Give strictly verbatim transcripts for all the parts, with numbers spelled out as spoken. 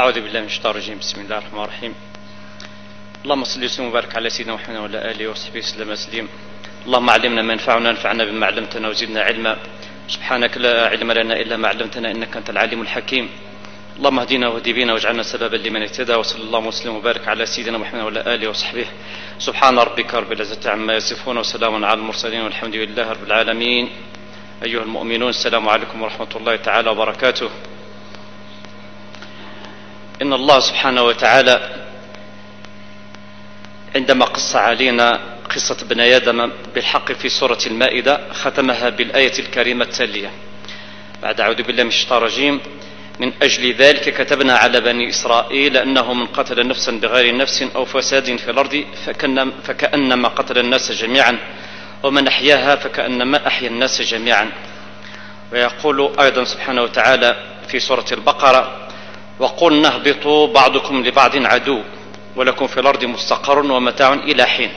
أعوذ بالله من الشيطان الرجيم. بسم الله الرحمن الرحيم. اللهم صل وسلم وبارك على سيدنا محمد وعلى آله وصحبه وسلم تسليما. اللهم علمنا ما ينفعنا وانفعنا بما علمتنا وزدنا علما. سبحانك لا علم لنا إلا ما علمتنا إنك أنت العليم الحكيم. اللهم اهدنا واهد بنا واجعلنا سببا لمن اهتدى. وصلى الله وسلم وبارك على سيدنا محمد وعلى آله وصحبه. سبحان ربك رب العزة عما يصفون وسلام على المرسلين والحمد لله رب العالمين. أيها المؤمنون، السلام عليكم ورحمة الله تعالى وبركاته. إن الله سبحانه وتعالى عندما قص علينا قصة ابن آدم بالحق في سورة المائدة ختمها بالآية الكريمة التالية: بعد أعوذ بالله من الشيطان الرجيم: من أجل ذلك كتبنا على بني إسرائيل أنه من قتل نفسا بغير نفس أو فساد في الأرض فكأنما قتل الناس جميعا ومن أحياها فكأنما أحيا الناس جميعا. ويقول أيضا سبحانه وتعالى في سورة البقرة: وقلنا اهبطوا بعضكم لبعض عدو ولكم في الأرض مستقر ومتاع إلى حين.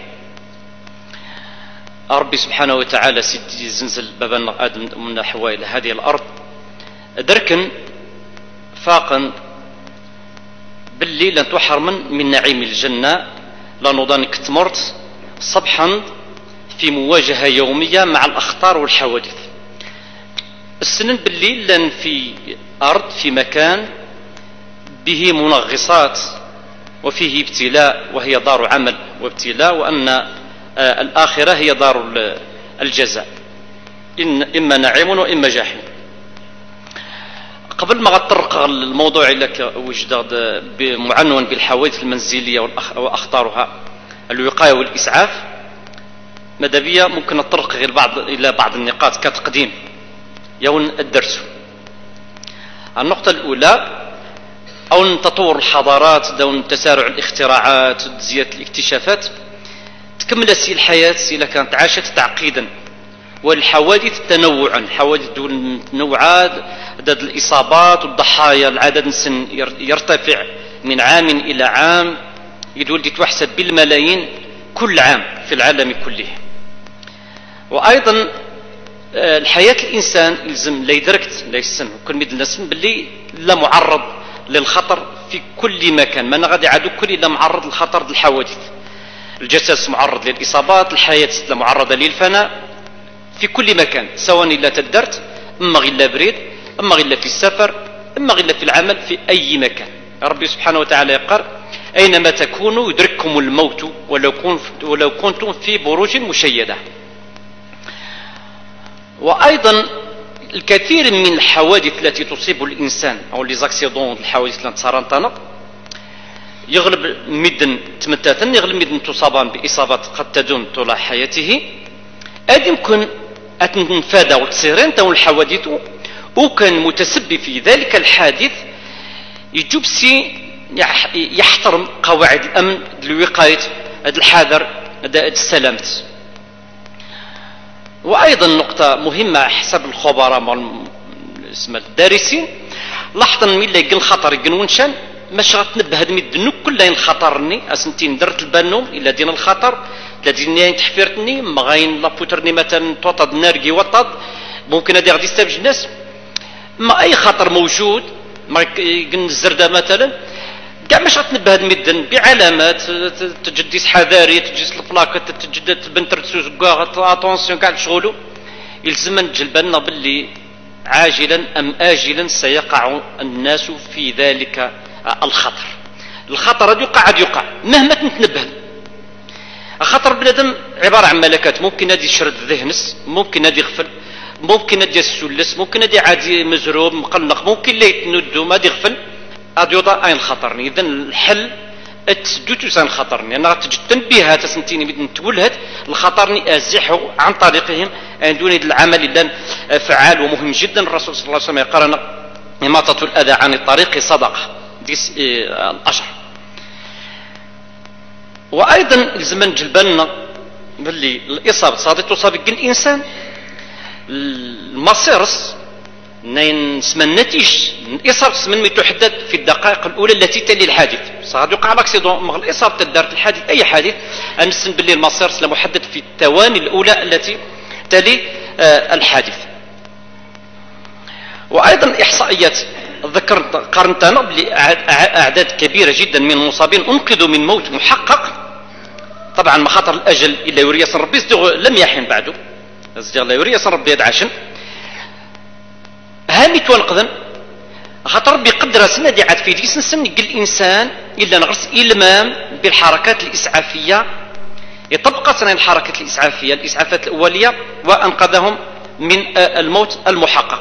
ربي سبحانه وتعالى سيدي زنزل بابا آدم من حواء إلى هذه الأرض دركن فاقا باللي لن تحرمن من نعيم الجنة لنضانك تمرت صبحا في مواجهة يومية مع الأخطار والحوادث. السنن بالليل لن في أرض في مكان به منغصات وفيه ابتلاء وهي دار عمل وابتلاء، وأن الآخرة هي دار الجزاء، إن إما نعيم وإما جحيم. قبل ما أطرق الموضوع لك وجد بمعنون بالحوادث المنزلية وأخطارها الوقاية والإسعاف، ماذا بيا ممكن نطرق غير بعض إلى بعض النقاط كتقديم يوم الدرس. النقطة الأولى: أو تطور الحضارات دون تسارع الاختراعات زيادة الاكتشافات تكمل سي الحياة إذا كانت عاشت تعقيدا، والحوادث تنوعا، حوادث دول تنوعات، عدد الإصابات والضحايا العدد السن يرتفع من عام إلى عام، يدول دي تحسب بالملايين كل عام في العالم كله. وأيضا الحياة الإنسان يلزم لا يدركت لا يسن كل ميد الناس باللي لا معرض للخطر في كل مكان، ما غادي عادو كل إلا معرض للخطر الحوادث. الجسد معرض للإصابات، الحياة معرضة للفناء في كل مكان، سواء إلا تدرت اما غير بريد اما غير في السفر اما غير في العمل في أي مكان. ربي سبحانه وتعالى يقول: أينما تكونوا يدرككم الموت ولو كنت ولو كنتم في بروج مشيدة. وأيضا الكثير من الحوادث التي تصيب الإنسان أو لي زاكسيدون، الحوادث التي تصارنطنا يغلب مدن تمتاتا يغلب مدن تصابان بإصابات قد تدوم طول حياته، أدي يمكن أتنفادى وتصيرين تون الحوادث وكان متسبب في ذلك الحادث يجب سي يحترم قواعد الأمن الوقاية الحذر السلامة. وأيضا نقطة مهمة حسب الخبراء اسمها الدارسين، لاحظا من اللي يقل الخطر يقل ونشان ماش غتنبه هاد ميدنو كلين خطرني اسنتين درت البانوم الا دينا الخطر تلاتين تحفيرتني ما غاين لابوترني مثلا توطد نارجي وطد ممكن هادي غادي يستفج الناس. ما اي خطر موجود ما يقن الزرده مثلا كاع ماش غتنبه هاد ميدن بعلامات تجديس حذاري، تجديس البلاكه، تجدد بنتر تسوق اتونسيون كاع شغلو. يلزم نجلب لنا باللي عاجلا ام اجلا سيقع الناس في ذلك الخطر. الخطر هذا يقع عاد يقع مهما تنتنبه. خطر بنادم عبارة عن ملكات، ممكن هذه يشرد ذهنس، ممكن هذه يغفل، ممكن هذه يسلس، ممكن هذه عادي مزروب مقلق، ممكن لا يتندو ما يغفل. هذا يوضع أين الخطر؟ إذا الحل التسدد عن الخطر، لأن يعني تجد تنبيهات سنتيني تولهت الخطر أزحه عن طريقهم دون العمل إذا فعال ومهم جدا. الرسول صلى الله عليه وسلم يقول: إماطة الأذى عن الطريق صدقة ديس الأجر. وأيضا الزمن جلبنا باللي الإصابة صادت تصاب الإنسان المصيرس نين اسم النتيج الإصابة من ما تحدد في الدقائق الأولى التي تلي الحادث. صاد يقع لاكسيدون مع الإصابة تدارت الحادث أي حادث أنسن باللي المصيرس محدد في الثواني الأولى التي تلي الحادث. وأيضا إحصائيات ذكرت قارنت انا بلي اعداد كبيره جدا من المصابين انقذوا من موت محقق. طبعا ما خاطر الاجل الا يوريس ربي لم يحن بعده لا يوريس ربي يدعشن هامي تونقذن خاطر ربي قدر سنة دي عاد في ديس نسن الانسان الا نغرس المام بالحركات الاسعافيه يطبق سنة الحركات الاسعافيه الاسعافات الاوليه وانقذهم من الموت المحقق.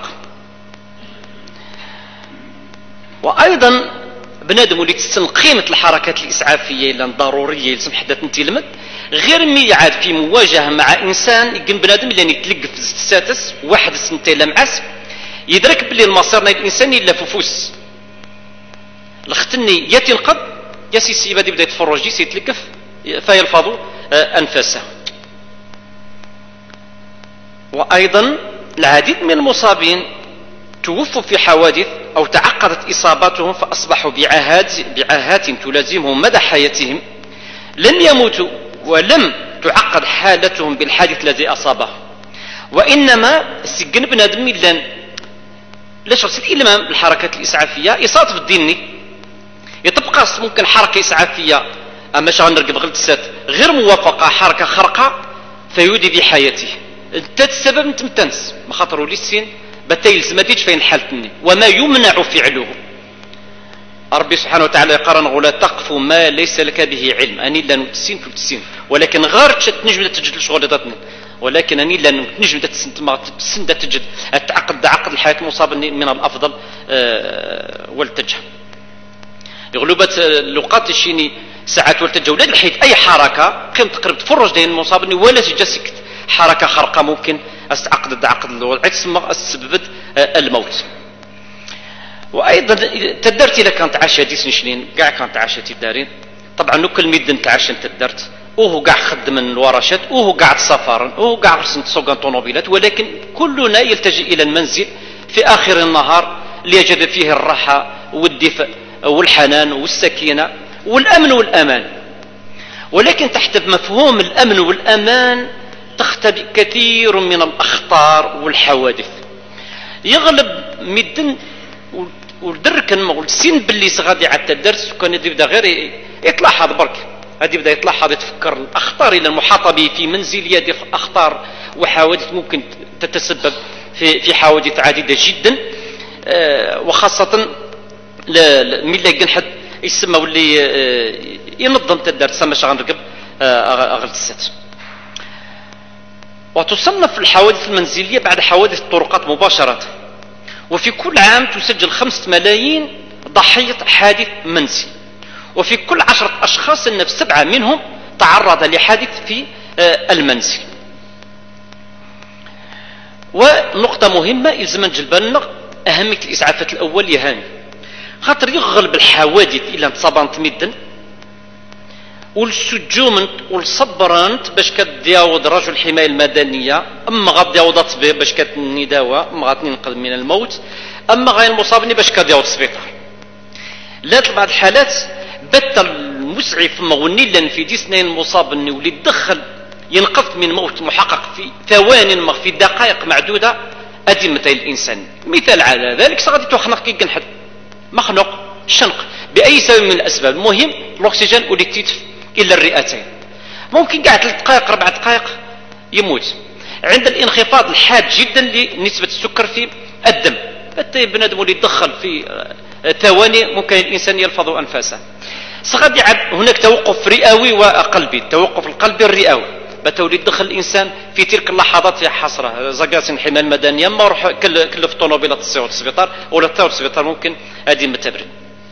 وايضا بنادم ولي تسن قيمه الحركات الاسعافيه الا ضروريه لازم حدث نتلمد غير مي عاد في مواجهه مع انسان يقن بنادم اللي يتلقف في الساتس واحد سنتين لمعس يدرك بلي المصير الانسان الا ففوس لختني يا تنقض يا سيسي بدا يبدا يتفرج جيس يتلقف فيلفظ انفاسه. وايضا العديد من المصابين توفوا في حوادث او تعقدت اصاباتهم فاصبحوا بعاهات بعاهات تلازمهم مدى حياتهم لم يموتوا ولم تعقد حالتهم بالحادث الذي اصابهم وانما سجن بنادم لان لاش رسيت الامام الحركات الاسعافيه يصادف الديني يتبقى ممكن حركه اسعافيه اما شغل نرقب غلط السات غير موافقه حركه خرقه فيودي بحياته انت السبب انت متنس ما خاطروا لي السين بتيلز ما ديتش فين حالتني وما يمنع فعله. ربي سبحانه وتعالى يقرن ولا تقف ما ليس لك به علم اني لا نتسين تلتسين ولكن غير تنجم تجد الشغل ضدني ولكن اني لا نجم تسن تجد التعقد عقد الحياه المصاب من الافضل أه والتجه يغلبت اللقات الشيني ساعات والتجه ولاد الحيث اي حركه قيم تقرب تفرج دين المصاب ولا تجسكت حركه خرقه ممكن استعقد عقد الوضع تسمى سببت الموت. وايضا تدرتي لك كانت عاشا ديس نشنين كاع كانت عاشتي دارين طبعا نكل ميدن تعاش انت تدرت وهو قاع خدم من الورشات وهو قاع تسافر وهو قاع رسنت سوق طوموبيلات ولكن كلنا يلتجئ الى المنزل في اخر النهار ليجد فيه الراحه والدفء والحنان والسكينه والامن والامان. ولكن تحت مفهوم الامن والامان تختبئ كثير من الاخطار والحوادث يغلب مدن والدركن والسين باللي غادي على الدرس كان يبدا غير يتلاحظ برك غادي يبدا يتلاحظ يتفكر الاخطار الى المحاطه به في منزل يدير اخطار وحوادث ممكن تتسبب في في حوادث عديده جدا أه وخاصه من اللي يلقى حد يسمى واللي أه ينظم الدرس ما شغل نرقب اغلط السات. وتصنف الحوادث المنزليه بعد حوادث الطرقات مباشره وفي كل عام تسجل خمسة ملايين ضحيه حادث منزل وفي كل عشرة أشخاص النفس سبعة منهم تعرض لحادث في المنزل. ونقطة مهمة يلزم نجلبنا أهمية الإسعافات الأول يهاني خاطر يغلب الحوادث إلى تصابنت مدن والسجوم والصبرانت باش كدياود رجل الحماية المدنية أما غادياود طبيب باش كتني دواء أما غتنقذ من الموت أما غير المصابني باش كدياود سبيطار. لا بعض الحالات بت المسعف مغني لان في دي سنين المصاب انه ولي دخل ينقذ من موت محقق في ثوان في دقائق معدوده ادي مثل الانسان. مثال على ذلك سغادي تخنق كي كنحد مخنوق الشنق باي سبب من الاسباب المهم الاكسجين ولي تيتف الى الرئتين ممكن قاعد ثلاث دقائق اربع دقائق يموت. عند الانخفاض الحاد جدا لنسبه السكر في الدم بنادم ولي يدخل في ثواني ممكن الانسان يلفظ انفاسه. سغادي هناك توقف رئوي وقلبي التوقف القلبي الرئوي بتولي دخل الانسان في تلك اللحظات يا حسره زقاس الحمايه المدنيه ما روح كلف طوموبيله تصير السبيطار ولا تصير السبيطار ممكن هذه متبرد.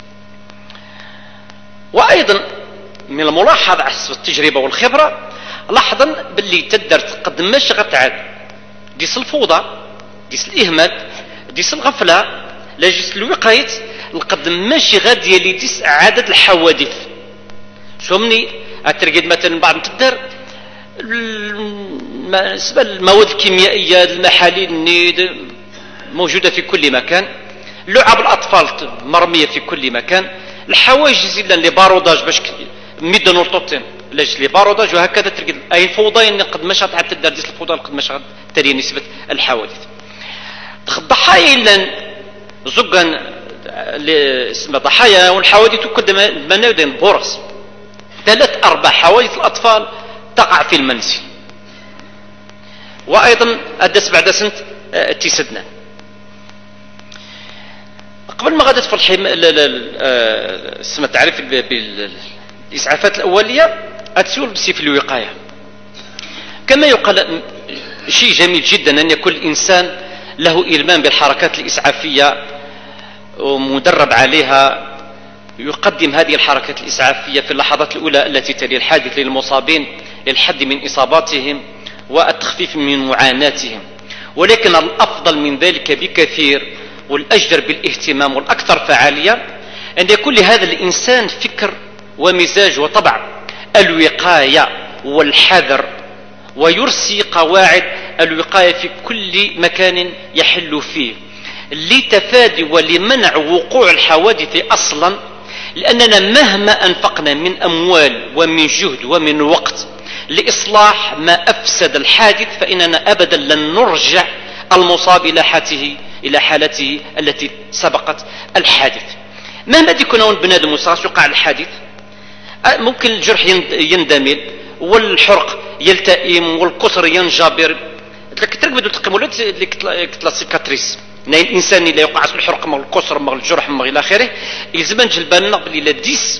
وايضا من الملاحظه على حسب التجربه والخبره لاحظا باللي تقدر تقدم ماشي غتعاد ديس الفوضى ديس الاهمال ديس الغفله لا جيس الوقايت نقدم ماشي غاديه اللي ديس عدد الحوادث سمني اترقد مثلا بعض تدار المواد الكيميائيه المحاليل النيد موجوده في كل مكان لعب الاطفال مرميه في كل مكان الحواجز الا لي باروداج باش ميدن ورطوطين لاش لي باروداج وهكذا ترقد اي فوضى قد ما شات حتى تدار ديس الفوضى قد ما شات تري نسبه الحوادث. الضحايا الا زقا اسم ضحايا والحوادث قدام دين بورس ثلاث أربع حوادث الأطفال تقع في المنزل. وأيضا أدس بعد سنة تيسدنا قبل ما غادت في الحم اسم تعريف بالإسعافات الأولية أتسول بسيف الوقاية. كما يقال شيء جميل جدا أن يكون الإنسان له إلمام بالحركات الإسعافية ومدرب عليها، يقدم هذه الحركات الإسعافية في اللحظات الأولى التي تلي الحادث للمصابين للحد من إصاباتهم والتخفيف من معاناتهم. ولكن الأفضل من ذلك بكثير والأجدر بالاهتمام والأكثر فعالية أن يكون لهذا الإنسان فكر ومزاج وطبع الوقاية والحذر، ويرسي قواعد الوقاية في كل مكان يحل فيه لتفادي ولمنع وقوع الحوادث أصلا. لأننا مهما أنفقنا من أموال ومن جهد ومن وقت لإصلاح ما أفسد الحادث فإننا أبدا لن نرجع المصاب إلى حالته إلى حالته التي سبقت الحادث. مهما يكون بنادم مصاب يقع الحادث ممكن الجرح يندمل والحرق يلتئم والكسر ينجبر. تركبدوا تقيمولات اللي كتلا سيكاتريس ناي الانسان اللي يوقع الحرق مع الكسر مع الجرح مع الى اخره يلزم نجلب لنا بلي لا ديس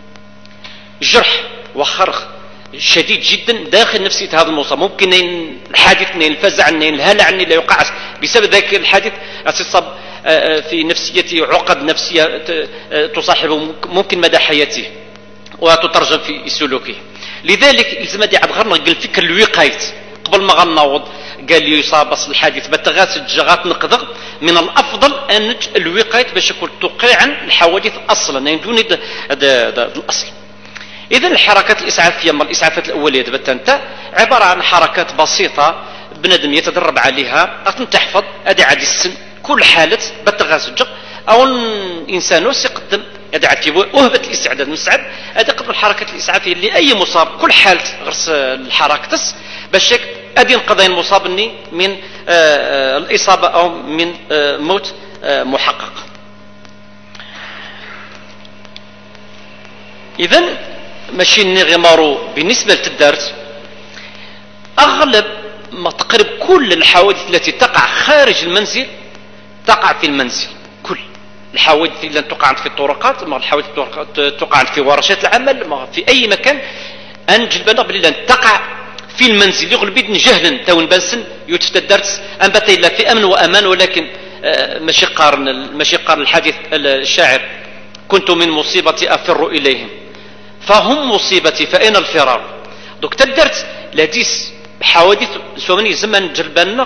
جرح وخرق شديد جدا داخل نفسيه هذا المصاب. ممكن الحادث نين الفزع نين الهلع اللي يوقع بسبب ذلك الحادث تصاب في نفسيته عقد نفسيه تصاحبه ممكن مدى حياته وتترجم في سلوكه. لذلك يلزم دي عاد غير الفكر الوقايه قبل ما غنوض قال لي يصاب اصل الحادث بتغاسل جغات نقدر من الافضل ان الوقايه باش يكون توقيعا الحوادث اصلا يعني دون الاصل. اذا الحركات الاسعافيه من الاسعافات الاوليه دابا انت عباره عن حركات بسيطه بنادم يتدرب عليها تحفظ ادي عادي السن كل حاله بتغاسل جغ او الانسان يقدم هذا عاد وهبه الاستعداد مستعد هذا قدر الحركات الاسعافيه لاي مصاب كل حاله غرس الحركتس باش ادي نقضي المصاب من آه الاصابه او من آه موت آه محقق. اذا ماشي نغمروا بالنسبه للدارت اغلب ما تقرب كل الحوادث التي تقع خارج المنزل تقع في المنزل. كل الحوادث اللي تقع في الطرقات ما الحوادث تقع في ورشات العمل ما في اي مكان انجل بنا بلي تقع في المنزل يغلب بيدن جهلا تون بنسن يتفتدرت ان باتي لا في امن وامان. ولكن ماشي قارن ماشي قارن الحديث الشاعر كنت من مصيبتي افر اليهم فهم مصيبتي فاين الفرار. دوك تدرت لديس حوادث سومني زمن جلبنا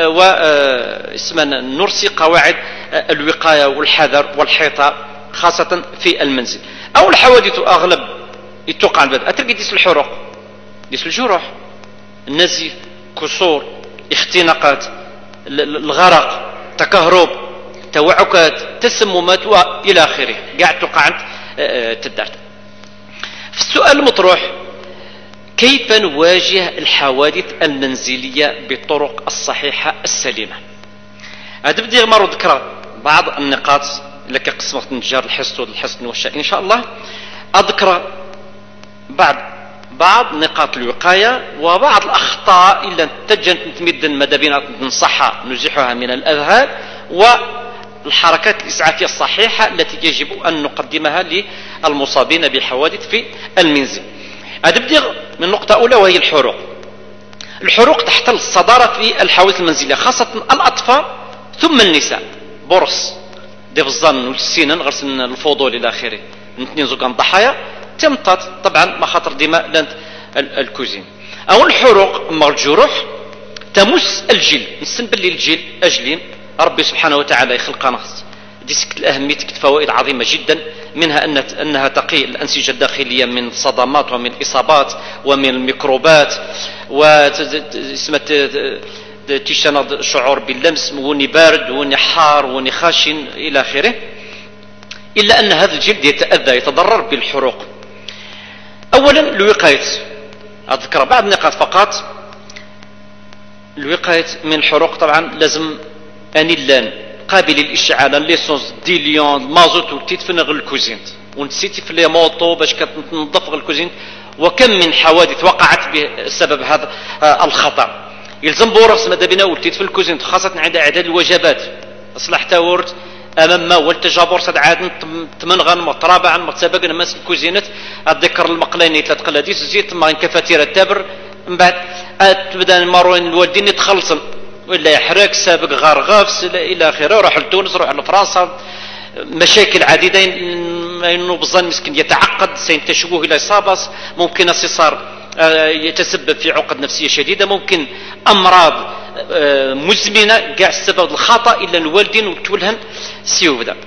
واسمنا نرسي قواعد الوقايه والحذر والحيطه خاصه في المنزل. او الحوادث اغلب يتوقع البدء اتلقى ديس الحروق ديس الجروح النزيف كسور اختناقات الغرق تكهرب توعكات تسممات والى اخره قاعد توقع عند تدارت. في السؤال المطروح كيف نواجه الحوادث المنزليه بالطرق الصحيحه السليمه؟ هذا بدي مرة ذكر بعض النقاط اللي قسمت نجار الحسن والحسن والشأن ان شاء الله. اذكر بعض بعض نقاط الوقايه وبعض الاخطاء اللي تجن تمد ماذا بينا ننصحها نزيحها من الاذهان والحركات الاسعافيه الصحيحه التي يجب ان نقدمها للمصابين بحوادث في المنزل. هذا بدي من نقطه اولى وهي الحروق. الحروق تحتل الصداره في الحوادث المنزليه خاصه الاطفال ثم النساء. برص دي الظن والسنن غرسن الفضول الى اخره اثنين زوجان ضحايا تمطط طبعا مخاطر دماء لانت الكوزين. او الحروق مع الجروح تمس الجلد نسن باللي الجلد اجلين ربي سبحانه وتعالى يخلق نقص دي سكت الاهميه تكت فوائد عظيمه جدا منها ان انها تقي الانسجه الداخليه من الصدمات ومن الاصابات ومن الميكروبات واسمت تيشان شعور باللمس وني بارد وني حار وني خاشن الى اخره. الا ان هذا الجلد يتاذى يتضرر بالحروق. اولا الوقايه اذكر بعض النقاط فقط. الوقايه من الحروق طبعا لازم انيلان قابل للاشعال ليسونس ديليون مازوت ولتيت في نغل الكوزينت ونسيتي في لي موطو باش كتنظف غل الكوزينت. وكم من حوادث وقعت بسبب هذا الخطأ. يلزم بورس ماذا بنا ولتيت في الكوزينت خاصة عند اعداد الوجبات اصلح تاورت امام ما والتجابر صد عاد تمنغن مطرابعا متسابقا ماس الكوزينت الذكر المقليني ثلاث قلاديس زيت ما كفاتير التبر من بعد تبدا الماروين الوالدين يتخلصن ولا يحرق سابق غرغافس الى اخره. روح لتونس روح لفرنسا مشاكل عديده انه بظن مسكين يتعقد سينتشبه الى اصابه ممكن صار يتسبب في عقد نفسيه شديده ممكن امراض مزمنه كاع السبب الخطا الا الوالدين وتولهن سيوب ذا.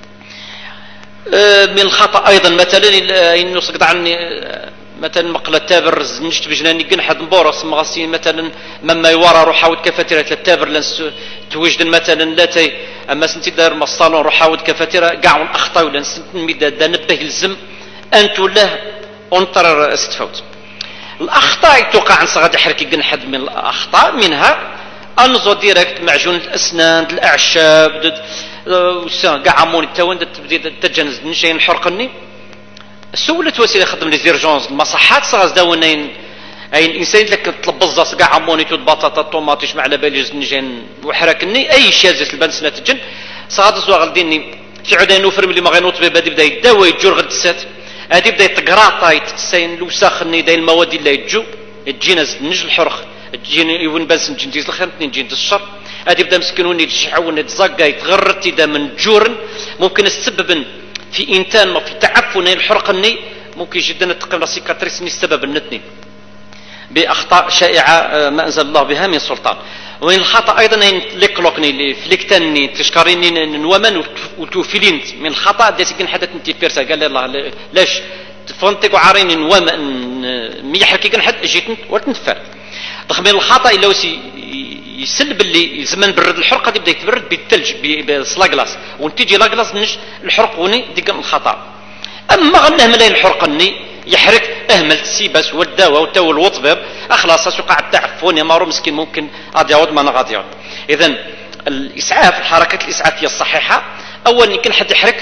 من الخطا ايضا مثلا انه سقط عني مثلا مقله تابر نشت بجناني كن حد مبورس مغسين مثلا مما يورا روح حاول كفتيره التابر لنس توجد مثلا لا تي اما سنتي دار مصالون روح حاول كفتيره كاع الاخطاء ولا نسمي نبه الزم انت ولا انطر استفوت. الاخطاء توقع عن صغاد حركي كن حد من الاخطاء منها انزو ديريكت معجون الاسنان الاعشاب كاع عمون التوان تبدي تتجنز نشين حرقني سولت وسيله خدم لي زيرجونز المصحات صغاز داونين اي الانسان لك تلبزص كاع عمونيتو بطاطا طوماطيش مع لاباليز نجين وحركني اي شازت البنسنه تجن صغاد زواغ ديني في عدين نوفر ملي ما غينوط بدا بدا يداوي يجور غد السات هادي بدا يتقراطا يتسين الوساخني داي المواد اللي يجو تجينز نج الحرخ تجيني يون بس نجي ندير الخير نجي الشر هادي بدا مسكنوني يتشعون يتزقا يتغرت دا من جورن ممكن السبب في انتان ما في تعفن الحرقني ممكن جدا تقرا سيكاتريس السبب النتني باخطاء شائعه ما انزل الله بها من سلطان. ومن الخطا ايضا ليكلوكني فليكتني تشكريني نومن وتوفيلين من الخطا ديسي كان حدث انت فيرسا قال الله لاش تفونتيك وعارين نومن مي حكي كان حد جيت وتنفر ضخ من الخطا الا وسي يسلب اللي زمان برد الحرقه دي بدا يتبرد بالثلج بالصلاغلاس وتيجي لاغلاس نش الحرق وني ديك الخطا. اما غنه ملاين الحرقني يحرق اهمل السيباس والدواء وتو الوطبيب اخلاص سوقع التعفن يا مارو مسكين ممكن غادي يعود ما غادي يعود. اذا الاسعاف الحركات الاسعافيه الصحيحه اول يمكن حد يحرق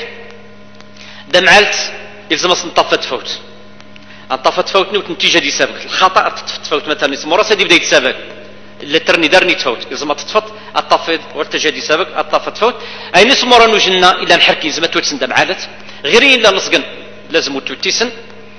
دمعلت يلزم نطفى تفوت نطفى تفوتني وتنتيجه دي سابق الخطا تفوت مثلا اسمه راس هذه بدا يتسابق اللي ترني دارني تفوت لازم تتفط الطفيد والتجادي سابق الطفت تفوت اي نسمر انه جنا الى نحركي لازم توتسن دمعالت غيرين لا لصقن لازم توتيسن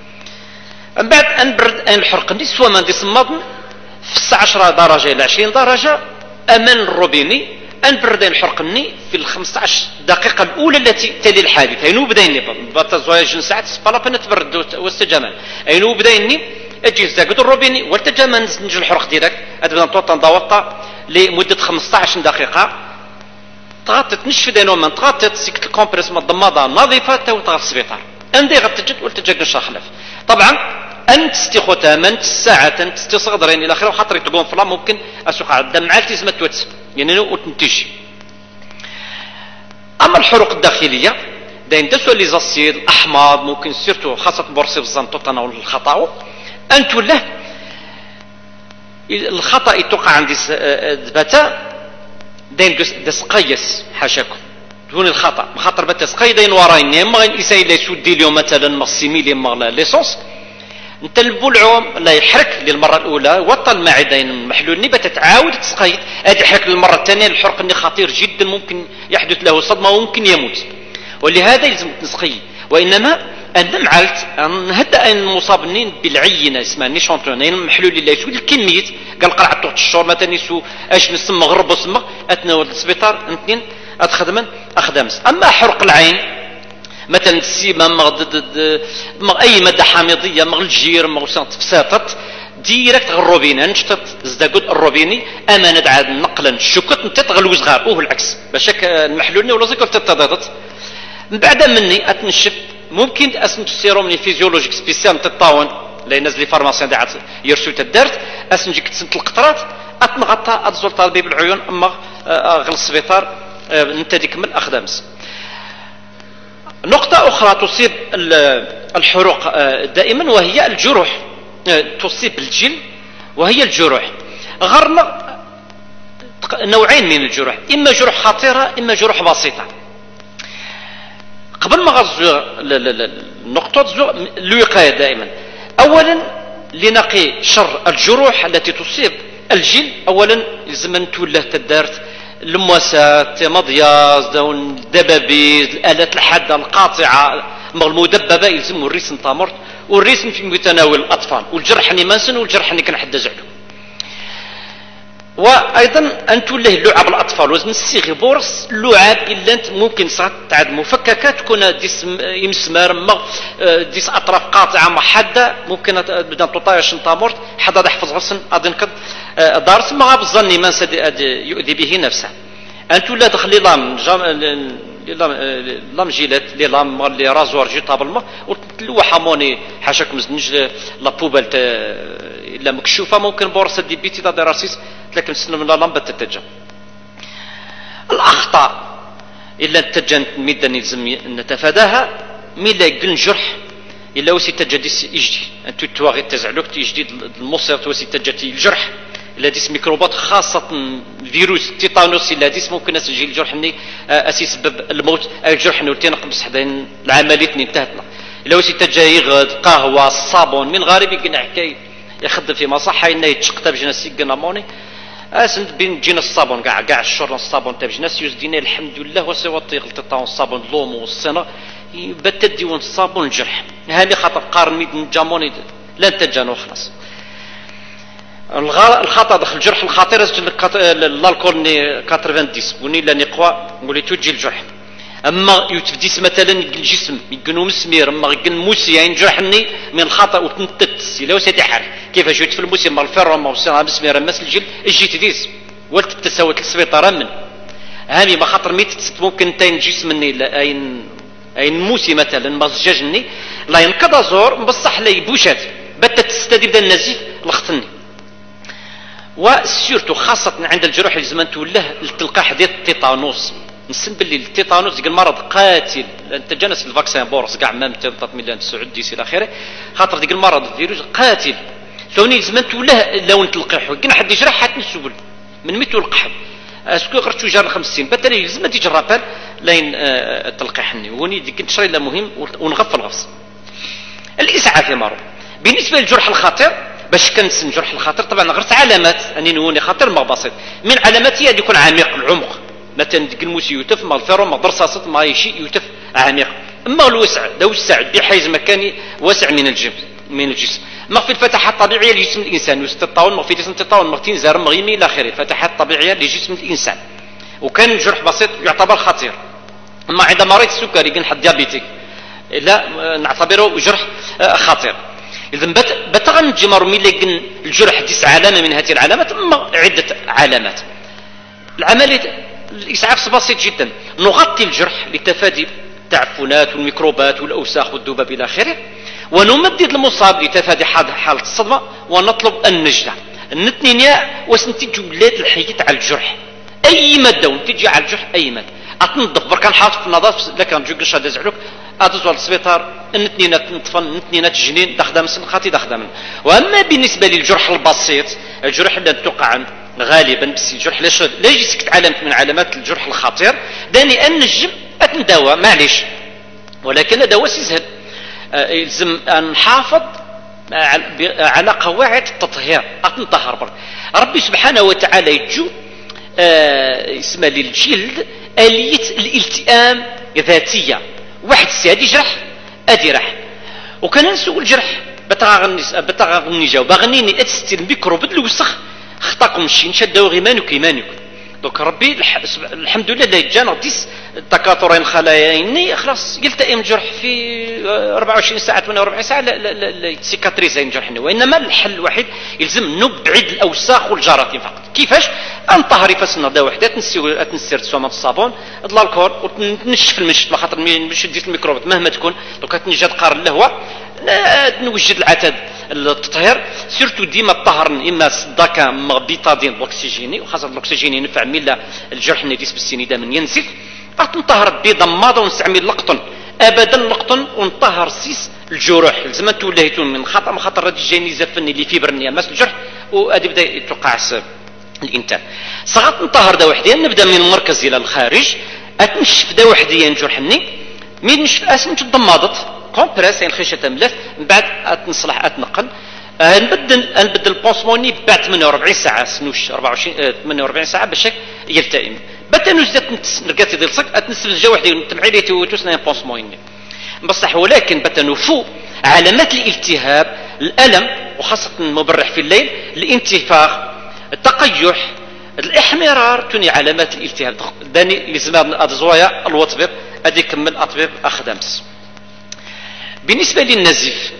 من بعد انبرد ان الحرق ندي سوا ما ندي صمادن في عشرة درجه الى عشرين درجه امان الروبيني انبرد الحرقني في ال خمسطاش دقيقه الاولى التي تلي الحادث اينو بدايني بطا زواج ساعات سبالا تبرد واستجمال اينو بدايني اجي زاكد الروبيني والتجمع نجي الحرق ديرك ادبنا نطوطا نضوطا لمده خمسطاش دقيقه تغطت نشف دينو من تغطت سيكت الكومبريس من الضماده نظيفه تو تغطي السبيطار اندي غتجد والتجاك نشخلف طبعا انت استخوتها من الساعه انت استصغدرين الى اخره خاطر تقوم فلا ممكن اسوق على الدم عالتي زعما توت يعني نو تنتجي. اما الحروق الداخليه داين دسوا لي زاسيد الاحماض ممكن سيرتو خاصه بورسي الزنطو تناول الخطا انت ولا الخطا يتوقع عندي دبتا داين دس قيس حاشاكم دون الخطا بخاطر بتا سقي داين وراين ما الانسان اللي يسود اليوم مثلا ماكسيمي لي مغلا ليسونس انت البلعوم لا يحرك للمره الاولى وطى المعدين محلول نبات تعاود تسقيت هذه يحرك للمره الثانيه الحرق اني خطير جدا ممكن يحدث له صدمه وممكن يموت ولهذا يلزم تسقي. وانما انا معلت هدا المصاب بالعينه اسمها نيشونتون محلول اللي يسود الكميه قال قرعه توقت الشهور مثلا يسو اش نسمى غرب وسمى اتناول السبيطار اثنين اتخدمن اخدمس. اما حرق العين مثلا السيمه مغ اي ماده حامضيه مغ الجير مغ تفساتت ديريكت غروبينا نشطت زداقود الروبيني امانه عاد نقلا شكت نتتغلو صغار وهو العكس باش المحلولني ولا زيك تتضادت من بعد مني اتنشف ممكن اسمت السيروم لي فيزيولوجيك سبيسيال تطاون لا ينزل لي فارماسيان داعت يرسو تدارت اسنجيك تسنت القطرات اتنغطى اتزول طالبي بالعيون اما غل السبيطار انت ديك من اخدامس. نقطة أخرى تصيب الحروق دائما وهي الجروح تصيب الجلد وهي الجروح غرنا نوعين من الجروح، اما جروح خطيره اما جروح بسيطه. قبل ما غزو النقطه الوقايه دائما. اولا لنقي شر الجروح التي تصيب الجلد، اولا لازم نتوله تدارت المواسات، مضياز، دون الدبابيز، الالات الحاده القاطعه المدببه، يلزم الريسن تامرت، والريسن في متناول الاطفال، والجرح اني مانسن والجرح اني كنحدز عليه. وايضا ان توله اللعاب الاطفال وزن السيغي بورس اللعاب الا انت ممكن صارت تعد مفككات تكون ديس يمسمار ما ديس اطراف قاطعه محدده ممكن بدا تطايش نطامورت حدا يحفظ غسن اظن كد دارس ما بظني ما يؤذي به نفسه. ان توله دخلي لام لام جيلات لي لام لي رازوار جي طابل ما وتلوح موني حاشاكم زنج لا بوبال الا مكشوفه ممكن بورس دي بيتي دا راسيس لكن سنة من لامبة تتجا. الأخطاء إلا تتجا ميدا نلزم نتفاداها ميلا يقل جرح إلا وسي تجديس يجدي أنتو تواغي تزعلوك تجديد المصير توسي تجدي الجرح إلا ديس ميكروبات خاصة فيروس تيتانوس إلا ديس ممكن أسجل الجرح إني أسي سبب الموت أي الجرح إنه تنقبس حدين العملية انتهتنا. إلا وسي تجا يغد قهوة الصابون من غارب يقنا حكاية يخدم في مصحة إنه يتشقتا بجناسي قنا موني اسند بين جينا الصابون كاع كاع الشرن الصابون تاع جناس يزدينا الحمد لله وسيوطي غلطتاون الصابون لومو والصنا بتدي ديون الصابون الجرح هاني خاطر قارن ميد جاموني لا تجانو خلاص. الخطا داخل الجرح الخطير الالكول ني تسعين وني لا نقوى نقولي توجي الجرح. اما يتفديس مثلا الجسم يقنو مسمير اما يقن موسي يعني جرحني من الخطا وتنتتس لو سيتي حار كيفاش يوت في الموسم مال الفر ما وصلنا مسمير مس الجلد جيت ديس ولت تساوت السبيطار من هاني ما خاطر ميت ممكن تاين جسمني اين اين موسي مثلا ما زجاجني لا ينقض زور بصح لا يبوشات بات تستديب النزيف لختني. وسيرتو خاصه عند الجروح لازم تولاه التلقاح ديال التيتانوس. نسن باللي التيتانوس قال مرض قاتل انت جنس الفاكسين بورس كاع مام تلطات مليون تسعود الى اخره خاطر ديك المرض الفيروس قاتل ثوني لازم تولاه لو نتلقحو كنا حد يجرح حتى نسول من ميتو القحب اسكو غرتو جار خمسين بالتالي لازم تيجي الرابال لين آه تلقيحني وني ديك نشري لا مهم ونغفل الغفص. الاسعاف يا مارو بالنسبه للجرح الخطير باش كنسن جرح الخطير طبعا غرت علامات اني نوني خطير ما بسيط من علاماتها يكون عميق العمق مثلا ديك الموسي يوتف ما الفيرو ما درصاصه ما اي شيء يوتف عميق. اما الوسع ده وسع بحيز مكاني واسع من الجسم من الجسم ما في الفتحات الطبيعيه لجسم الانسان وستطاون ما في جسم تطاون مرتين زار مغيمي الى اخره فتحات طبيعيه لجسم الانسان وكان جرح بسيط يعتبر خطير. اما عند مريض السكري كان حد ديابيتيك لا نعتبره جرح خطير. اذا بتغن جمر ميلي الجرح تسع علامه من هذه العلامات اما عده علامات. العمليه الاسعاف بسيط جدا نغطي الجرح لتفادي التعفنات والميكروبات والاوساخ والذباب الى اخره ونمدد المصاب لتفادي حاله الصدمه ونطلب النجده. النتنيا وسنتج ولاد الحياه على الجرح اي ماده ونتجي على الجرح اي ماده اتنظف برك نحط في النظافه لكن نجوكش هذا زعلوك ادوزو للسبيطار النتنينات نطفن النتنينات الجنين دخدام سنخاتي دخدام. واما بالنسبه للجرح البسيط الجرح اللي توقع غالبا بس الجرح ليش ليش سكت علامه من علامات الجرح الخطير داني ان الجم اتنداوى معليش ولكن دواء سهل يلزم ان نحافظ على قواعد التطهير اتنطهر برك. ربي سبحانه وتعالى يجو اسمها للجلد اليه الالتئام ذاتيه واحد السادي جرح ادي راح وكان نسوق الجرح بتغني بتغني جاو باغنيني اتستي الميكروب الوسخ خطاكم شي نشدوا غيمانك ايمانك دوك ربي الحمد لله لا يجانا ديس تكاثرين خلايايني خلاص يلتئم الجرح في أربعة وعشرين ساعه ثمانية وأربعين ساعه لا لا لا سيكاتريزين جرحنا. وانما الحل الوحيد يلزم نبعد الاوساخ والجراثيم فقط. كيفاش انطهري فاسنا دا وحده تنسيو تنسير تسوى الصابون الكول وتنشف المشط ما خاطر مش ديت الميكروبات مهما تكون دوك تنجي تقار الهواء نوجد العتاد التطهير سيرتو ديما الطهر اما صداكا بيتادين الاكسجيني وخاصه الاكسجيني ينفع ملا الجرح نديس بالسنيده من ينزف نطهر بضماده ونستعمل لقطن ابدا لقطن ونطهر سيس الجروح زعما توليتون من خطا خاطر هادي جايني زفني اللي فيبرني ماس الجرح وادي بدا يتوقع الانتان صغط نطهر دا وحديا نبدا من المركز الى الخارج اتنشف دا وحديا نجرحني مين نشف اسم تضمضت كومبريس يعني الخيشه تملف من بعد اتنصلح اتنقل أه نبدل نبدل البونسموني بعد ثمانية وأربعين ساعه سنوش أربعة وعشرين أه ثمانية وأربعين ساعه باش يلتئم بدا نوجد نرقات ديال الصك اتنسل الجا وحدي نتمعيليتي وتوسنا بونسموني بصح ولكن بدا نفو علامات الالتهاب الالم وخاصه المبرح في الليل الانتفاخ التقيح الاحمرار توني علامات الالتهاب داني لازم ادزوايا الوطبيب ادي كمل اطبيب اخدمس. بالنسبه للنزيف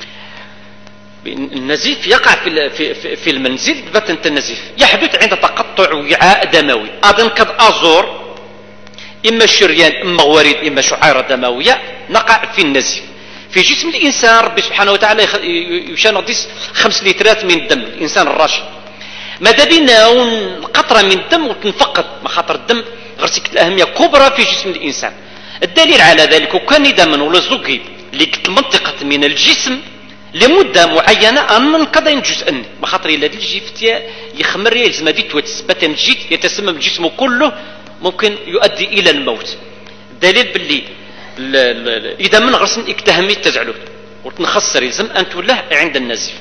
النزيف يقع في في في المنزل بتنت النزيف يحدث عند تقطع وعاء دموي اظن كد ازور اما شريان اما وريد اما شعيره دمويه نقع في النزيف في جسم الانسان. ربي سبحانه وتعالى يشان خمس لترات من الدم الانسان الراشد ماذا بينا قطره من الدم وتنفقد مخاطر الدم غرسك الاهميه كبرى في جسم الانسان. الدليل على ذلك وكان دما ولا زوقي لمنطقه من الجسم لمده معينه ان انقضى جزءا مخاطر الى الجيفت يخمر يلزم هذه تثبت الجيت يتسمم جسمه كله ممكن يؤدي الى الموت. الدليل باللي اذا من غرسن اكتهمي تزعلو وتنخسر يلزم ان تولاه عند النزيف.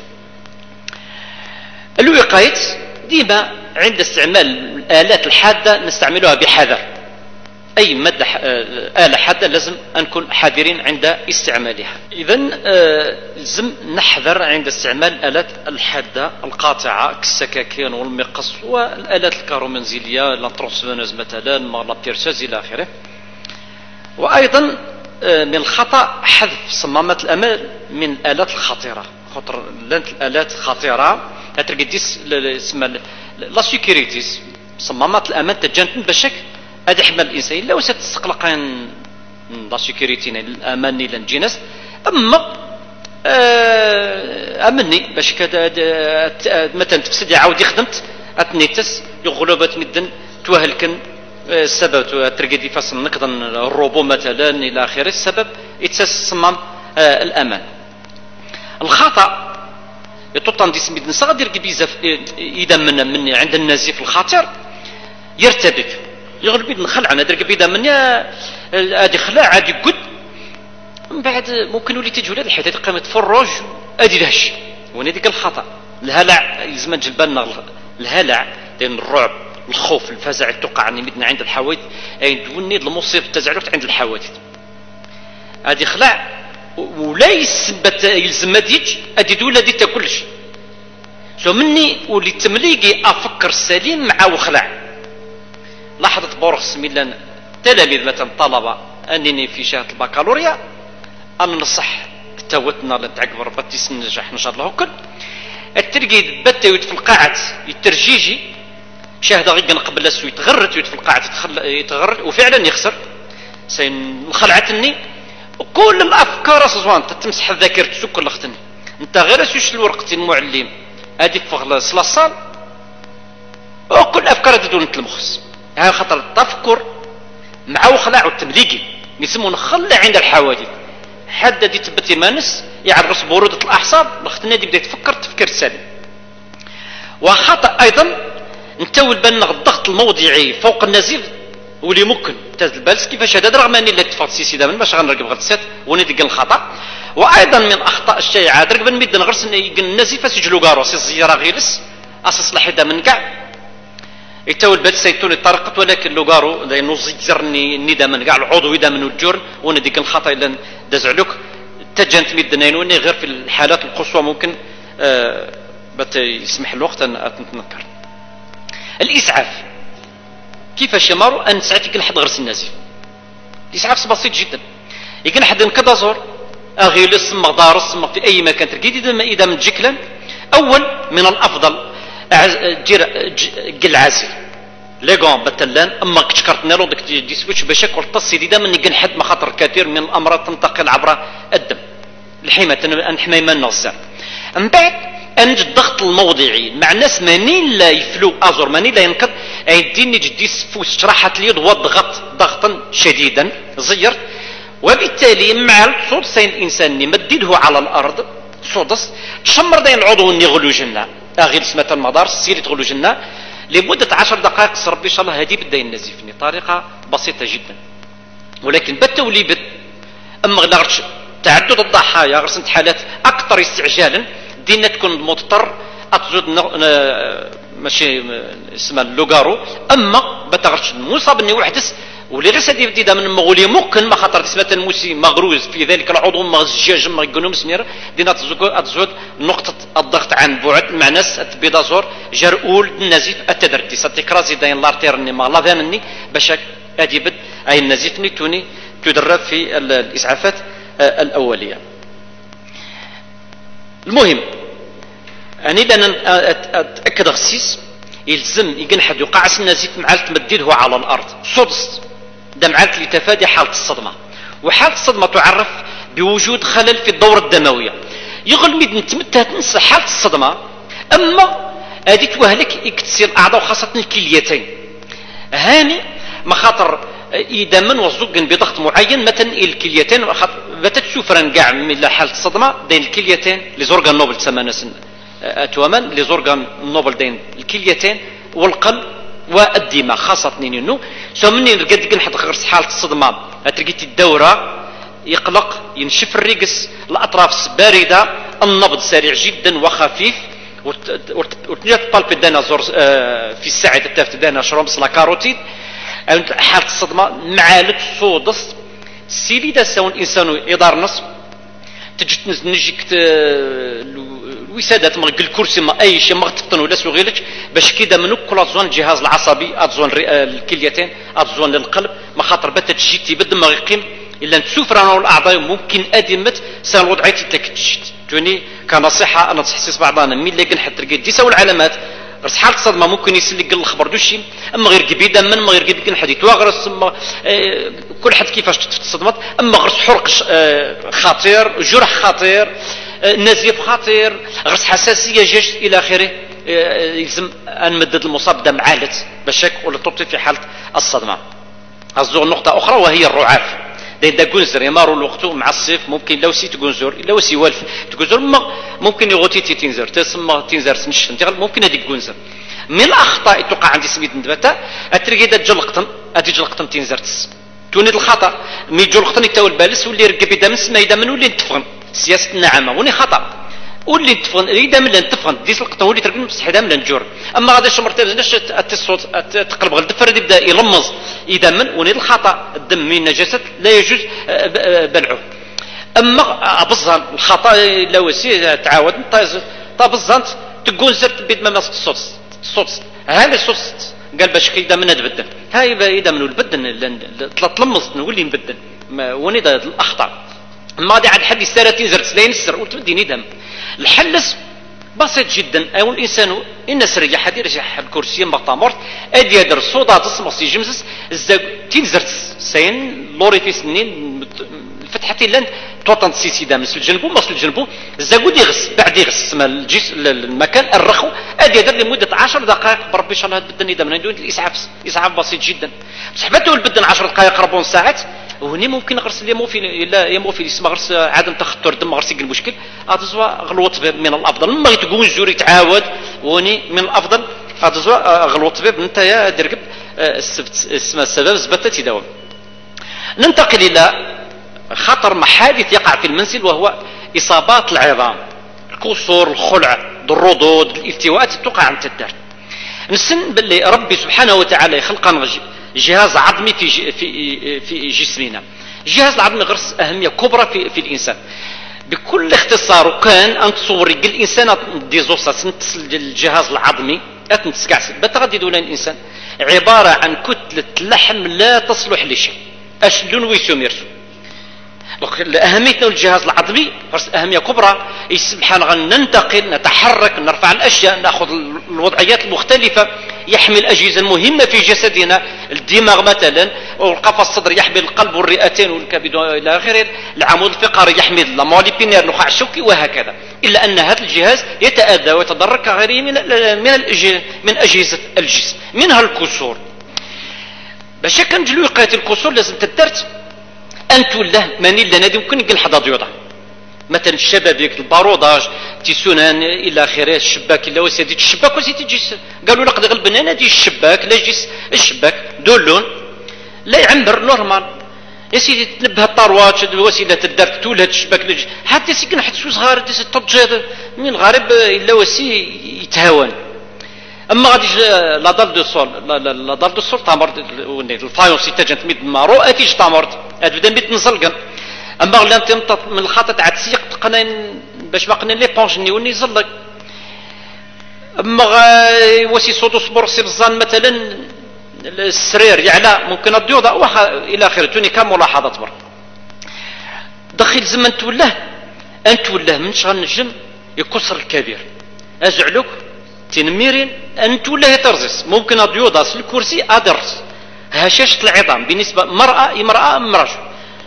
الوقايه ديما عند استعمال الالات الحاده نستعملها بحذر اي ماده اله حاده لازم نكون حذرين عند استعمالها. اذا لازم نحذر عند استعمال الالات الحاده القاطعه كالسكاكين والمقص والالات الكهرومنزليه لاترونسفونوز مثلا لا بيرسوز الى اخره. وايضا من الخطا حذف صمامات الامان من الالات الخطيره خاطر الالات خطيره تلقى ديس اسمها لا سيكوريتيز صمامات الامان تجنب بشكل هذا حمل الانسان الا وسات تستقلقين لا سيكوريتي الامان الى الجنس اما آه امني باش كذا مثلا تفسد يعاود يخدمت اتنيتس يغلبت مدن توهلكن السبب تلقى دي فاصل نقدر الروبو مثلا الى اخره السبب يتسس صمام آه الامان. الخطا يطوطن دي سميد نسا دير بزاف اذا من من عند النزيف الخطير يرتبك يغلب بيد نخلع انا درك بيدا من ادي خلاع عادي قد من بعد ممكن ولي تجي ولاد الحياه تلقى متفرج ادي دهش وانا ديك الخطا الهلع لازم نجلبنا الهلع لان الرعب الخوف الفزع التوقع اني مدنا عند الحوادث اي دوني المصيبه التزعلت عند الحوادث ادي خلاع ولا يثبت يلزم ديج ادي دوله دي كلش سو مني ولي تمليقي افكر السليم مع وخلع. لاحظت بورخ ميلان تلاميذ مثلا طلبه انني في شهاده البكالوريا انا نصح توتنا لتعقب ربطي ننجح ان شاء الله وكل الترقيد بتا في القاعه الترجيجي شاهد غير قبل السو يتغرت في القاعه يتغرد وفعلا يخسر سين خلعتني وكل الافكار صوان تمسح ذاكرت سو كل اختني انت غير سوش الورقه المعلم هذيك فغلا سلاصال وكل افكار تدون المخص هاي خطر التفكر مع وخلاع والتمليقي يسمون خلع عند الحوادث حد دي تبتي مانس يعرس برودة الاعصاب الاختنا دي بدا يتفكر تفكير سليم. وخطا ايضا نتول بان الضغط الموضعي فوق النزيف واللي ممكن تاز البالس كيفاش هذا رغم اني لا تفاصيل سيدا من باش غنركب غلسات وندق الخطا. وايضا من الاخطاء الشائعه درك بان ميد نغرس النزيف سجلو كاروس الزياره غيلس اساس لحدا من كاع يتول بات سيتوني طرقت ولكن لوغارو لانه زيرني الندى من كاع العضو اذا من الجرن وانا ديك الخطا الا دزعلوك تجنت ميدنين وني غير في الحالات القصوى ممكن آه بات يسمح الوقت ان اتنكر. الاسعاف كيفاش يمارو ان ساعات يكون حد غرس النزيف الاسعاف بسيط جدا يكون حد نكدا زور اغيلس مغدارس في اي مكان تركيد اذا من جكلا اول من الافضل جير قل عازل ليغون بتلان اما كشكرتنا له ديك دي سويتش باش ياكل التصيدي دا من يقن حد مخاطر كثير من الامراض تنتقل عبر الدم الحمايه نحمي من الزر. من بعد انج الضغط الموضعي مع الناس مانين لا يفلو ازور مانين لا ينقض يديني جدي سفوس شرحت اليد وضغط ضغطا شديدا زيرت وبالتالي مع الصوت سين الانسان مدده على الارض صودس تشمر دين العضو اللي يغلو جنة غير سمات المدار سيري تغلو جنة لمده عشر دقائق ربي ان شاء الله هذه بدا ينزفني طريقه بسيطه جدا. ولكن بتولي بد اما غير تعدد الضحايا غير سنت حالات اكثر استعجالا دينا تكون مضطر اتزود ماشي اسمها اللوغارو اما بتغرش المصاب اني وحدس ولي غير سادي بديدا من المغوليه ممكن ما خاطر تسمى الموسي مغروز في ذلك العضو ما الزجاج ما يقولوا مسمير دينا تزود نقطه الضغط عن بعد مع ناس البيدازور جرؤول النزيف التدردي ستكرازي داين لارتيرني ما لافانني باش ادي بد اي النزيف نيتوني تدرب في الاسعافات الاوليه. المهم اني اذا اتاكد غسيس يلزم يقن حد يوقع النزيف مع تمدده على الارض صدس ده معالت لتفادي حاله الصدمه. وحاله الصدمه تعرف بوجود خلل في الدوره الدمويه يغل ميد نتمتها تنسى حاله الصدمه اما هذه توهلك يكتسي الاعضاء خاصه الكليتين هاني مخاطر اذا من وزوجن بضغط معين مثلا الكليتين بتتشوف رنقع من حاله الصدمه بين الكليتين لزورغان نوبل تسمى اتومن لزورغان نوبل دين الكليتين والقلب والدماغ خاصه نينو سو مني قد نحط غير حاله الصدمه تلقيتي الدوره يقلق ينشف الريقس الاطراف بارده النبض سريع جدا وخفيف وتنجت بالب الديناصور في الساعه تافت دانا شرومس لا كاروتيد حاله الصدمه معالج صودس سيليدا سون الانسان يدار نص تجد نجيك الوسادات مغ الكرسي ما اي شيء ما تفطن ولا سوغيلك باش كذا من كل ازون الجهاز العصبي ازون الكليتين ازون للقلب ما خاطر بات تجيتي بد ما يقيم الا نشوف رانا الاعضاء ممكن ادمت سان وضعيتي تكتشت توني كنصيحه انا تحسيس بعضنا مين اللي كنحط لقيت دي سو العلامات غير حاله الصدمه ممكن يسلك الخبر دوشي اما غير كبيده من ما غير كبيد كل حد يتواغرس ثم اه كل حد كيفاش تصدمت اما غير حرق اه خطير جرح خطير اه نزيف خطير غير حساسيه جيش الى اخره اه يلزم ان نمدد المصاب دم عالت باش ولا تبطي في حاله الصدمه. الزور نقطه اخرى وهي الرعاف داين دا كونزر يمارو الوقت مع الصيف ممكن لو سي تكونزر لو سي والف تكونزر ما ممكن يغوتي تي تنزر تسمى تنزر سنش ممكن هذيك كونزر من الاخطاء توقع عندي سميت ندبتا اتريكي دا جلقتن ادي جلقتن تنزرتس توني الخطا مي جلقتن يتاو البالس واللي يرقب يدا من سما يدا من ولي نتفغن سياسه النعامه وني خطا واللي نتفغن يدا من نتفغن ديس القطن ولي ترقب بصح يدا من نجور اما غادي شمرتين باش الصوت تقلب غير الدفر يبدا يلمز اذا من وني الخطا الدم من نجاسه لا يجوز بلعه. اما بزان الخطا لو سي تعاود طابزانت تقول زرت بيد ما ماسك الصوت الصوت هذا الصوت قال باش كيدا من نبدل هاي اذا من البدن تلمز نولي نبدل وني الاخطاء ما غادي عاد حد يستراتي زرت لا ينسر وتبديني دم الحلس بسيط جدا او الانسان ان سريه حدير جح الكرسي مقطامورت ادي يدر صودا تصمص يجمسس تنزرت سين لوري في سنين فتحتي لان توطن سيسي دا مسل جنبو مسل جنبو زاقود يغس بعد يغس ما الجس المكان الرخو ادي يدر لمده عشر دقائق بربي ان شاء الله بدن يدا من دون الاسعاف اسعاف بسيط جدا صحبته البدن عشر دقائق ربون ساعات وهني ممكن غرس اللي مو في لا يمو في اسم غرس عدم تخطر دم غرس المشكل اتزوا غلوط من الافضل ما تقول زوري تعاود وني من الافضل اتزوا غلوط باب انت يا دركب السبت اسم السبب زبطت يداوم. ننتقل الى خطر محادث يقع في المنزل وهو اصابات العظام الكسور الخلع الردود الالتواءات توقع عند الدار. نسن باللي ربي سبحانه وتعالى يخلق جهاز عظمي في في في جسمنا. الجهاز العظمي غرس اهميه كبرى في في الانسان بكل اختصار. وكان ان تصوري الانسان ديزوسا تنتصل الجهاز العظمي اتنتسكاس بتغدي دون الانسان عباره عن كتله لحم لا تصلح لشيء اش لون ويسوميرسو. أهميتنا الجهاز العظمي أهمية كبرى سبحان الله ننتقل نتحرك نرفع الأشياء نأخذ الوضعيات المختلفة يحمي الأجهزة المهمة في جسدنا الدماغ مثلا والقفص الصدري يحمي القلب والرئتين والكبد إلى آخره العمود الفقري يحمي المولي بينير النخاع الشوكي وهكذا. إلا أن هذا الجهاز يتأذى ويتضرر كغيره من من من أجهزة الجسم منها الكسور. باش كنجلو وقاية الكسور لازم تدرت انت ولا ماني لا نادي ممكن يقل حدا ضيوضه مثلا الشبابيك الباروداج تيسونان الى اخره الشباك الا وسيدي الشباك وسيدي تجي قالوا لك غير البنانه دي الشباك لا يجي الشباك دولون لا يعمر نورمال يا سيدي تنبه الطروات الوسيله تدار تولد الشباك حتى سيكون حتى شو صغار تتجد من الغريب الا وسي يتهاون اما غادي لا دال دو سول لا دال دو سول تامر الفايونس تاجنت ميد مارو اتيج تامر تبدا ميد نزلقن اما غلا انت من الخطط عاد سيق تقنين باش ما قلنا لي بونجني وني يزلق اما وسي صوتو صبر سي بزان مثلا السرير يعلى ممكن الضيوضه واخا الى اخره توني كملاحظات برك دخل زمن تولاه انت ولاه من شغل نجم يكسر الكبير ازعلوك تنميرين انت ولا ترزس ممكن الضيوضه في الكرسي ادرس هشاشه العظام بالنسبه مراه امراه ام رجل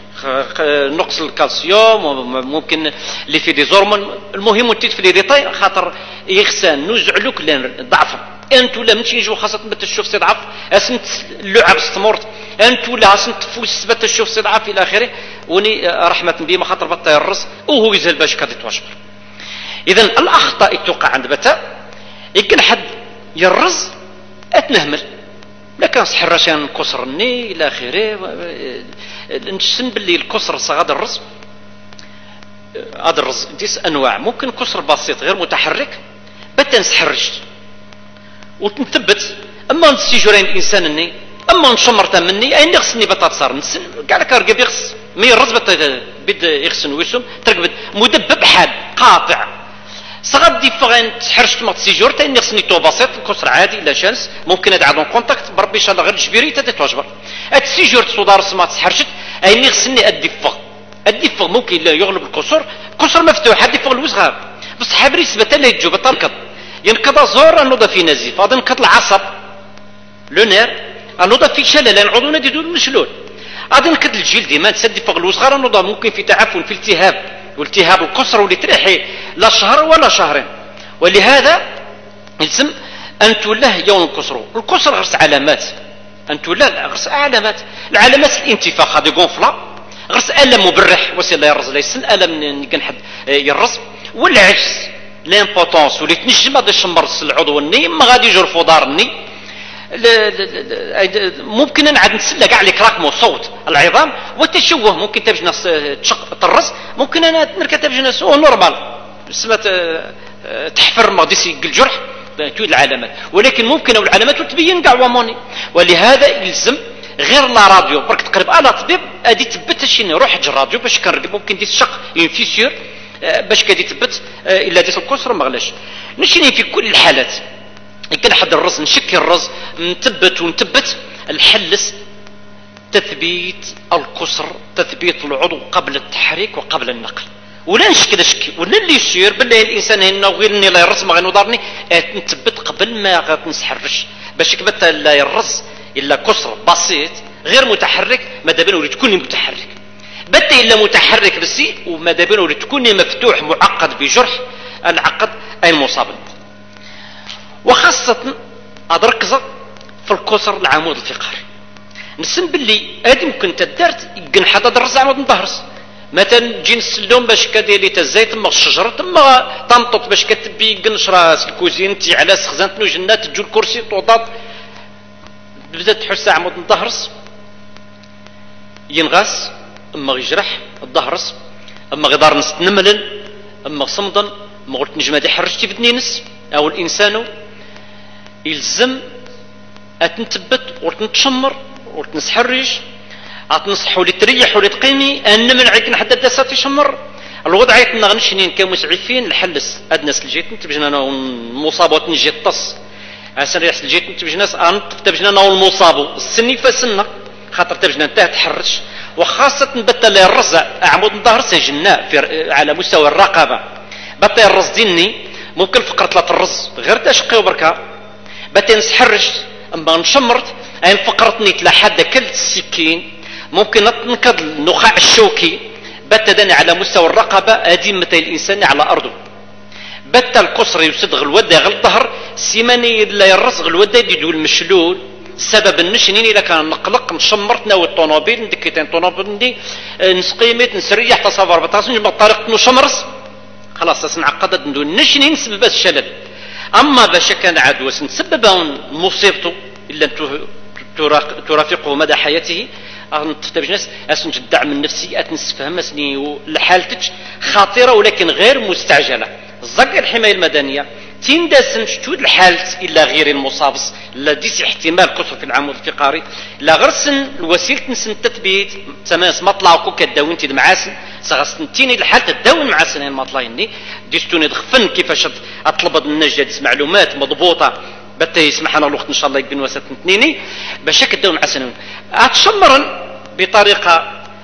نقص الكالسيوم ممكن اللي في دي زورمون المهم انت في لي ديتاي خاطر يخسان نزعلوك لان ضعف انت ولا ماشي نجيو خاصه تبت تشوف سي ضعف اسنت اللعب استمرت انت ولا اسنت تفوس تبت تشوف سي ضعف الى اخره وني رحمه بما خاطر بطا يرس وهو يزهل باش كاد يتوجبر اذا الاخطاء توقع عند بتا يمكن حد يرز اتنهمل لا كان صحر عشان كسرني الى اخره نشن باللي الكسر صغاد الرز هذا الرز ديس انواع ممكن كسر بسيط غير متحرك بتا نسحرج وتنثبت اما نسيجورين الانسان اني اما نشمرت مني اي نغسني بتا تصار كاع لك رقب يغس مي الرز بتا بد يغسن ويسم ترقبت مدبب حاد قاطع صغاد دي فغين تحرشت ما تسيجور تاي نغسني تو بسيط كسر عادي لا شانس ممكن ادعى دون كونتاكت بربي ان شاء الله غير جبيري تتوجبر اتسيجور تصودار ما تسحرشت اي نغسني الدفغ الدفغ ممكن يغلب الكسر كسر مفتوح الدفغ الوصغار بس حابري سبت لا يجو بطنكض ينقض زور النوضه في نزيف هذا ينقض العصب لو نير النوضه في شلل العضو ندي دول مشلول هذا ينقض الجلد ما تسد الدفغ الوصغار النوضه ممكن في تعفن في التهاب والتهاب الكسر واللي تريحي لا شهر ولا شهرين ولهذا يلزم ان تولاه يوم الكسر الكسر غرس علامات ان تولاه غرس علامات العلامات الانتفاخ هذا غونفلا غرس الم مبرح وسيله يرز ليس الم كنحد يرز والعجز لامبوتونس واللي تنجم هذا الشمرس العضو الني ما غادي يجر فضار الني ممكن نعاد نسلى كاع لي كراكمو صوت العظام والتشوه ممكن تبجنا تشق طرز ممكن انا نركب تبجنا سو نورمال سمات تحفر ما غاديش الجرح توجد العلامات ولكن ممكن العلامات تبين كاع وموني ولهذا يلزم غير لا راديو برك تقرب على طبيب ادي تثبت شي روح اجر راديو باش كنرقب ممكن دي الشق ينفيسيور باش كادي تثبت الا ديت الكسر ما غلاش نشري في كل الحالات يمكن حد الرز نشكي الرز نثبت ونثبت الحلس تثبيت الكسر تثبيت العضو قبل التحريك وقبل النقل ولا نشكي نشكي ولا اللي يصير بالله الانسان هنا وغيرني لا يرز ما غنوضرني نثبت قبل ما غنسحرش باش كبت لا يرز الا كسر بسيط غير متحرك ماذا بين ولي تكون متحرك بتا الا متحرك بسي وماذا بين ولي تكون مفتوح معقد بجرح العقد اي المصاب وخاصة أدركز في الكسر العمود الفقري نسم باللي هادي ممكن تدارت يقن حدا درس عمود ندهرس مثلا تجي نسلوم باش كديري تزاي تما الشجر تما تنطط باش كتبي يقن شراس الكوزين تي على سخزان تنو جنات تجو الكرسي توضاد بدات تحس عمود ندهرس ينغاس اما يجرح الدهرس اما غدار نس نملن اما صمدا ما قلت نجم هادي حرجتي بدني نس او الانسان يلزم اتنثبت وتنتشمر وتنسحرج اتنصح ولي تريح ولي تقيمي ان من عيك حتى داسات يشمر الوضع يتنا غنشنين كمسعفين الحلس ادناس الجيت نتبجنا انا المصابات نجي الطس عشان ريح الجيت نتبجنا انت تبجنا انا المصاب السني فسنه خاطر تبجنا انت تحرش وخاصه بتا لي الرزع عمود الظهر سجناء في على مستوى الرقبه بتا الرز ديني ممكن فقره ثلاث الرز غير تشقي وبركه بتا نسحرج اما نشمرت اين فقرتني تلا حد كلت السكين ممكن ننقض النخاع الشوكي بتا داني على مستوى الرقبه ادي متى الانسان على ارضه بتا الكسر يسد الودا غل الظهر سيماني لا يرزغ الودا يدول مشلول سبب النشنين الا كان نقلق نشمرت ناوي الطوموبيل ندكيتين طوموبيل ندي نسقيمت نسريح تصور بطاسن ما طريق نشمرس خلاص اسنعقدت ندون نشني نسبب الشلل. اما باش كان عاد واش نسبب مصيبته الا ترافقه مدى حياته تحتاج ناس اسنج الدعم النفسي اتنسفهم اسني لحالتك خطيره ولكن غير مستعجله. الزق الحمايه المدنيه تندسن شتود الحالت الا غير المصابس لديس احتمال كثر في العمود الفقري لا غرسن الوسيله نسن التثبيت تماس مطلع كوكا داوين تي معاسن سغستنتيني الحالة الداون معاسن مطلعيني ديستوني دخفن كيفاش اطلب النجد معلومات مضبوطه بتا يسمح لنا الوقت ان شاء الله يكون وسط اثنيني باش كداون معاسن اتشمرن بطريقه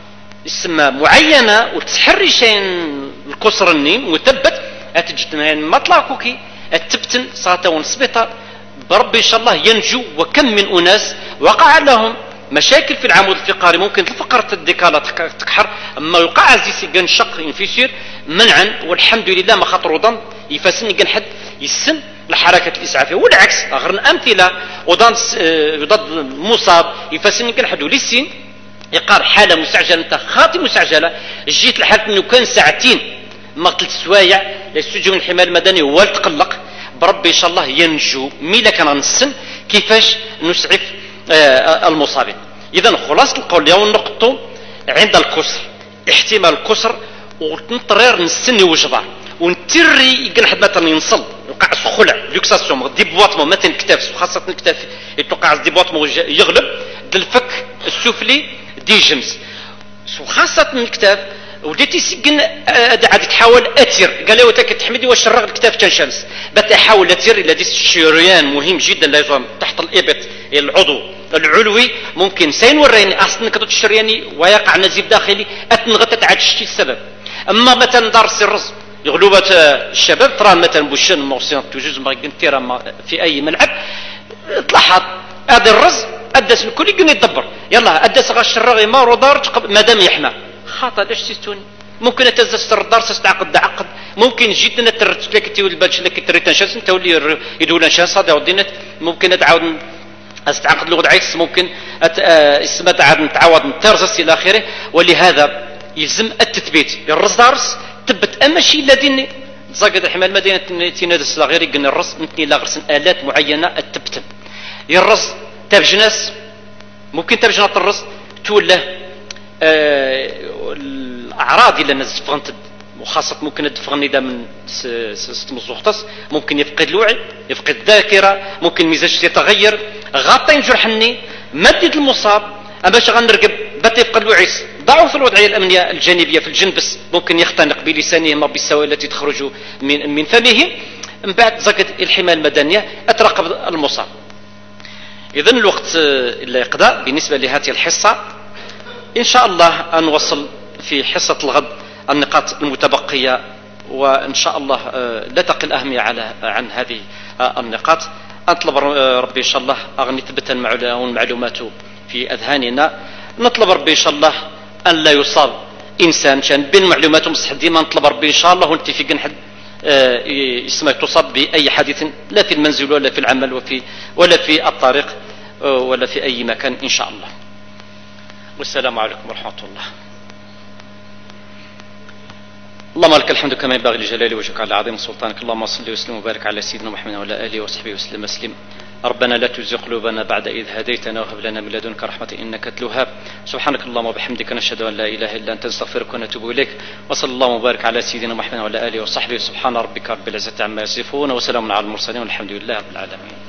اسمها معينه وتحري شيء الكسرني مثبت اتجتمع مطلع كوكي التبتن صاتون سبيطار بربي ان شاء الله ينجو. وكم من اناس وقع لهم مشاكل في العمود الفقري ممكن الفقرة الديكالة تكحر اما يوقع زيسي كان شق ينفيسير منعا والحمد لله ما خاطر وضن يفاسني كان حد يسن الحركة الاسعافية والعكس غير امثلة وضن ضد مصاب يفاسني كان حد ولسين يقار حالة مستعجلة انت خاطي مستعجلة جيت لحالة انه كان ساعتين ما ثلاث سوايع للسجون الحماية المدني هو تقلق بربي ان شاء الله ينجو ميلا كان نسن كيفاش نسعف آه المصابين. اذا خلاص القول اليوم النقطة عند الكسر احتمال الكسر ونطرير نسني وجبار ونتري يقنح مثلا ينصل يوقع الخلع لوكساسيون دي بواطمو مثلا الكتاف خاصة الكتاف يتوقع دي بواطمو يغلب الفك السفلي دي جمس وخاصة الكتاف وديتي سجن عاد تحاول اثير قال له تحمدي واش الرغد الكتاف كان شمس بدا يحاول اثير الى ديس الشريان مهم جدا لازم تحت الابط العضو العلوي ممكن سين وريني اصلا كتو الشرياني ويقع نزيف داخلي اتنغت تعاد شتي السبب. اما مثلا دار الرز يغلوبة الشباب ترى مثلا بوشن موسيون توجوز ما كنتيرا في اي ملعب تلاحظ هذا الرز ادس الكل يقول يدبر يلا ادس غش الرغي ما ودار مادام يحمى خاطر ايش تستوني ممكن اتزس الدار تستعقد عقد ممكن جدا ترتلك تي الباتش لك تريتن شاس انت ولي يدول شاس هذا ودينت ممكن اتعاود استعقد لغه عيس ممكن اسمها تعاود نتعاود ترزس الى اخره. ولهذا يلزم التثبيت الرز دارس تبت اما شيء الذي تزاقد الحمايه المدينه تينادس لا غير يقن الرز نتني لا غرسن الات معينه التبتن الرز تبجناس ممكن تبجنات الرز تولى آه الاعراض اللي نزفغنت وخاصه ممكن الدفغني ده من سيستم الزغطس ممكن يفقد الوعي يفقد الذاكره ممكن مزاج يتغير غاطين جرحني مدد المصاب باش غنرقب بات يفقد الوعي ضعف الوضعيه الامنيه الجانبيه في الجنبس ممكن يختنق بلسانه ما بالسوائل التي تخرج من من فمه من بعد زكت الحمايه المدنيه اتراقب المصاب. اذا الوقت لا يقضى بالنسبه لهذه الحصه ان شاء الله نوصل في حصه الغد النقاط المتبقيه وان شاء الله لا تقل اهميه على عن هذه النقاط. اطلب ربي ان شاء الله ان يثبت المعلومات في اذهاننا. نطلب ربي ان شاء الله ان لا يصاب انسان كان بين معلوماته مصح ديما نطلب ربي ان شاء الله ونتفق نحد اسمه تصاب باي حادث لا في المنزل ولا في العمل وفي ولا في الطريق ولا في اي مكان ان شاء الله. والسلام عليكم ورحمه الله. اللهم لك الحمد كما ينبغي لجلال وجهك على عظيم سلطانك. اللهم صل وسلم وبارك على سيدنا محمد وعلى اله وصحبه وسلم وسلم. ربنا لا تزغ قلوبنا بعد إذ هديتنا وهب لنا من لدنك رحمة إنك أنت الوهاب. سبحانك اللهم وبحمدك نشهد أن لا إله إلا أنت نستغفرك ونتوب إليك. وصلى الله وبارك على سيدنا محمد وعلى آله وصحبه. سبحان ربك رب العزة عما يصفون وسلام على المرسلين والحمد لله رب العالمين.